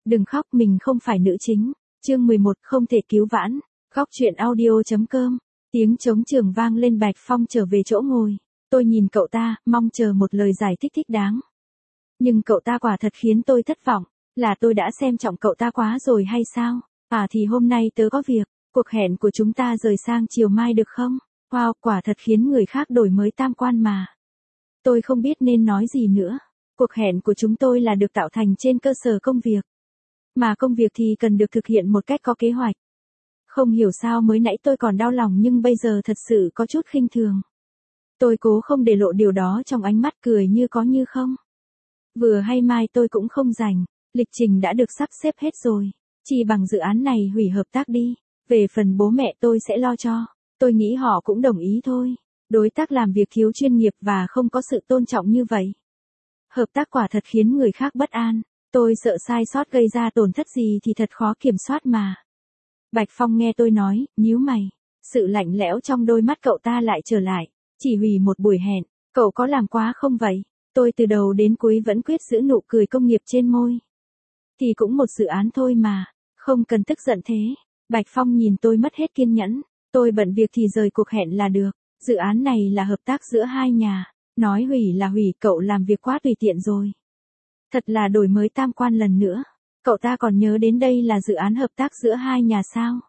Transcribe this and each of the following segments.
Đừng khóc, mình không phải nữ chính. Chương 11, không thể cứu vãn. Góc truyện audio.com. Tiếng trống trường vang lên, Bạch Phong trở về chỗ ngồi. Tôi nhìn cậu ta, mong chờ một lời giải thích thích đáng. Nhưng cậu ta quả thật khiến tôi thất vọng. Là tôi đã xem trọng cậu ta quá rồi hay sao? Thì hôm nay tớ có việc. Cuộc hẹn của chúng ta rời sang chiều mai được không? Wow, quả thật khiến người khác đổi mới tam quan mà. Tôi không biết nên nói gì nữa. Cuộc hẹn của chúng tôi là được tạo thành trên cơ sở công việc. Mà công việc thì cần được thực hiện một cách có kế hoạch. Không hiểu sao mới nãy tôi còn đau lòng nhưng bây giờ thật sự có chút khinh thường. Tôi cố không để lộ điều đó trong ánh mắt, cười như có như không. Vừa hay mai tôi cũng không rảnh, lịch trình đã được sắp xếp hết rồi. Chỉ bằng dự án này hủy hợp tác đi. Về phần bố mẹ tôi sẽ lo cho. Tôi nghĩ họ cũng đồng ý thôi. Đối tác làm việc thiếu chuyên nghiệp và không có sự tôn trọng như vậy. Hợp tác quả thật khiến người khác bất an. Tôi sợ sai sót gây ra tổn thất gì thì thật khó kiểm soát mà. Bạch Phong nghe tôi nói, nhíu mày. Sự lạnh lẽo trong đôi mắt cậu ta lại trở lại. Chỉ hủy một buổi hẹn, cậu có làm quá không vậy? Tôi từ đầu đến cuối vẫn quyết giữ nụ cười công nghiệp trên môi. Thì cũng một dự án thôi mà, không cần tức giận thế. Bạch Phong nhìn tôi mất hết kiên nhẫn. Tôi bận việc thì rời cuộc hẹn là được. Dự án này là hợp tác giữa hai nhà. Nói hủy là hủy, cậu làm việc quá tùy tiện rồi. Thật là đổi mới tam quan lần nữa. Cậu ta còn nhớ đến đây là dự án hợp tác giữa hai nhà sao?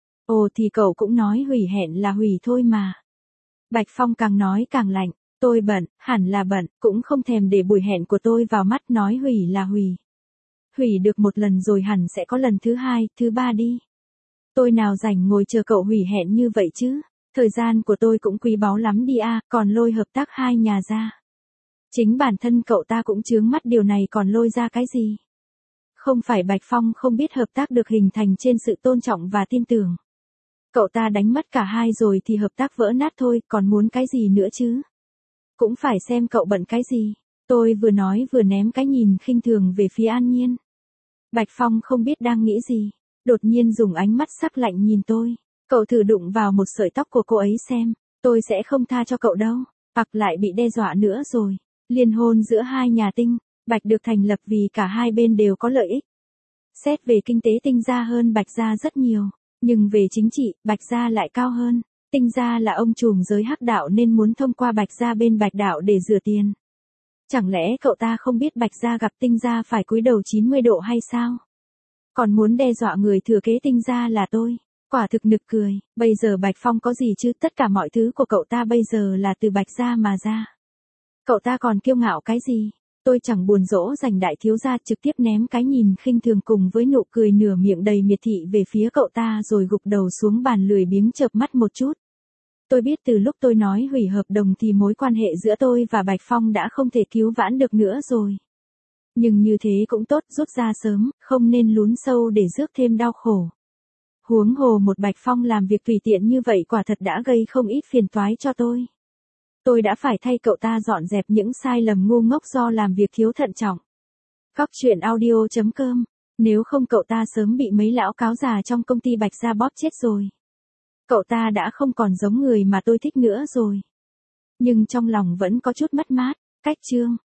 Ồ thì cậu cũng nói hủy hẹn là hủy thôi mà. Bạch Phong càng nói càng lạnh. Tôi bận, hẳn là bận, cũng không thèm để buổi hẹn của tôi vào mắt, nói hủy là hủy. Hủy được một lần rồi hẳn sẽ có lần thứ hai, thứ ba đi. Tôi nào rảnh ngồi chờ cậu hủy hẹn như vậy chứ. Thời gian của tôi cũng quý báu lắm đi còn lôi hợp tác hai nhà ra. Chính bản thân cậu ta cũng chướng mắt điều này còn lôi ra cái gì. Không phải Bạch Phong không biết hợp tác được hình thành trên sự tôn trọng và tin tưởng. Cậu ta đánh mất cả hai rồi thì hợp tác vỡ nát thôi, còn muốn cái gì nữa chứ. Cũng phải xem cậu bận cái gì. Tôi vừa nói vừa ném cái nhìn khinh thường về phía An Nhiên. Bạch Phong không biết đang nghĩ gì. Đột nhiên dùng ánh mắt sắc lạnh nhìn tôi. Cậu thử đụng vào một sợi tóc của cô ấy xem. Tôi sẽ không tha cho cậu đâu. Hoặc lại bị đe dọa nữa rồi. Liên hôn giữa hai nhà Tinh, Bạch được thành lập vì cả hai bên đều có lợi ích. Xét về kinh tế Tinh gia hơn Bạch gia rất nhiều. Nhưng về chính trị, Bạch gia lại cao hơn. Tinh gia là ông trùm giới hắc đạo nên muốn thông qua Bạch gia bên Bạch đạo để rửa tiền. Chẳng lẽ cậu ta không biết Bạch gia gặp Tinh gia phải cúi đầu 90 độ hay sao? Còn muốn đe dọa người thừa kế Tinh gia là tôi. Quả thực nực cười. Bây giờ Bạch Phong có gì chứ, tất cả mọi thứ của cậu ta bây giờ là từ Bạch gia mà ra. Cậu ta còn kiêu ngạo cái gì? Tôi chẳng buồn dỗ dành đại thiếu gia, trực tiếp ném cái nhìn khinh thường cùng với nụ cười nửa miệng đầy miệt thị về phía cậu ta rồi gục đầu xuống bàn lười biếng chợp mắt một chút. Tôi biết từ lúc tôi nói hủy hợp đồng thì mối quan hệ giữa tôi và Bạch Phong đã không thể cứu vãn được nữa rồi. Nhưng như thế cũng tốt, rút ra sớm, không nên lún sâu để rước thêm đau khổ. Huống hồ một Bạch Phong làm việc tùy tiện như vậy quả thật đã gây không ít phiền toái cho tôi. Tôi đã phải thay cậu ta dọn dẹp những sai lầm ngu ngốc do làm việc thiếu thận trọng. Góc truyện audio.com. Nếu không cậu ta sớm bị mấy lão cáo già trong công ty Bạch gia bóp chết rồi. Cậu ta đã không còn giống người mà tôi thích nữa rồi. Nhưng trong lòng vẫn có chút mất mát. Cách chương.